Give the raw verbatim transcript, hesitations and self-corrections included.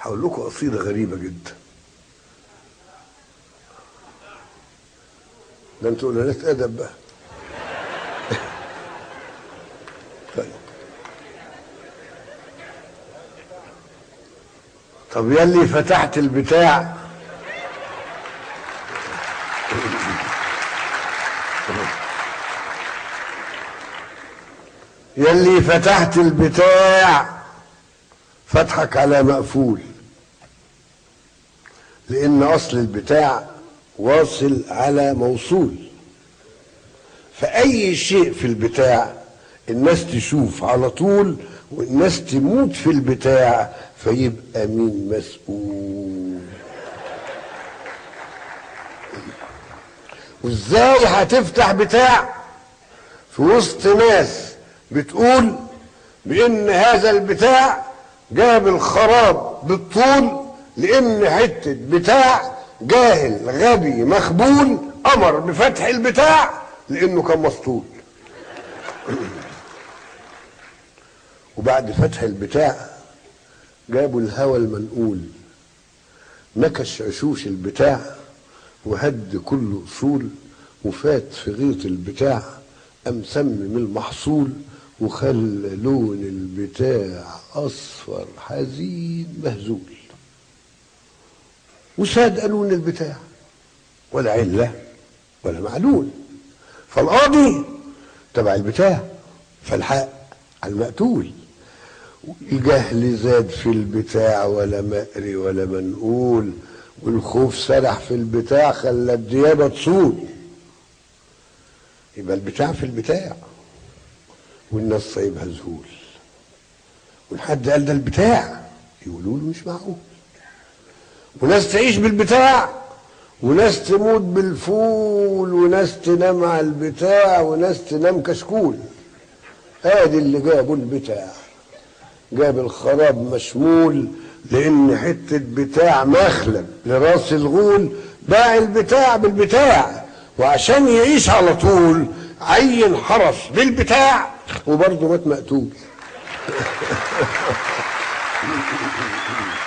هقول لكم قصيدة غريبة جدا. ده انتوا قلالات ادب بقى. طيب طب يلي فتحت البتاع يلي فتحت البتاع فتحك على مقفول، لان اصل البتاع واصل على موصول، فاي شيء في البتاع الناس تشوف على طول، والناس تموت في البتاع، فيبقى مين مسؤول؟ وازاي هتفتح بتاع في وسط ناس بتقول بان هذا البتاع جاب الخراب بالطول، لان حته بتاع جاهل غبي مخبول امر بفتح البتاع لانه كان مسطول. وبعد فتح البتاع جابوا الهوى المنقول، نكش عشوش البتاع وهد كل اصول، وفات في غيط البتاع قام سمم المحصول، وخلى لون البتاع اصفر حزين مهزول، وساد لون البتاع ولا عله ولا معلول، فالقاضي تبع البتاع فالحق على المقتول. الجهل زاد في البتاع ولا مقري ولا منقول، والخوف سرح في البتاع خلى الديابه تصول. يبقى البتاع في البتاع والناس سايبها ذهول، والحد قال ده البتاع يقولوا له مش معقول، وناس تعيش بالبتاع وناس تموت بالفول، وناس تنام على البتاع وناس تنام كشكول. ادي اللي جابوا البتاع، جاب الخراب مشمول، لان حته بتاع مخلب لراس الغول، باع البتاع بالبتاع، وعشان يعيش على طول عين حرس بالبتاع وبرضه مات مقتول.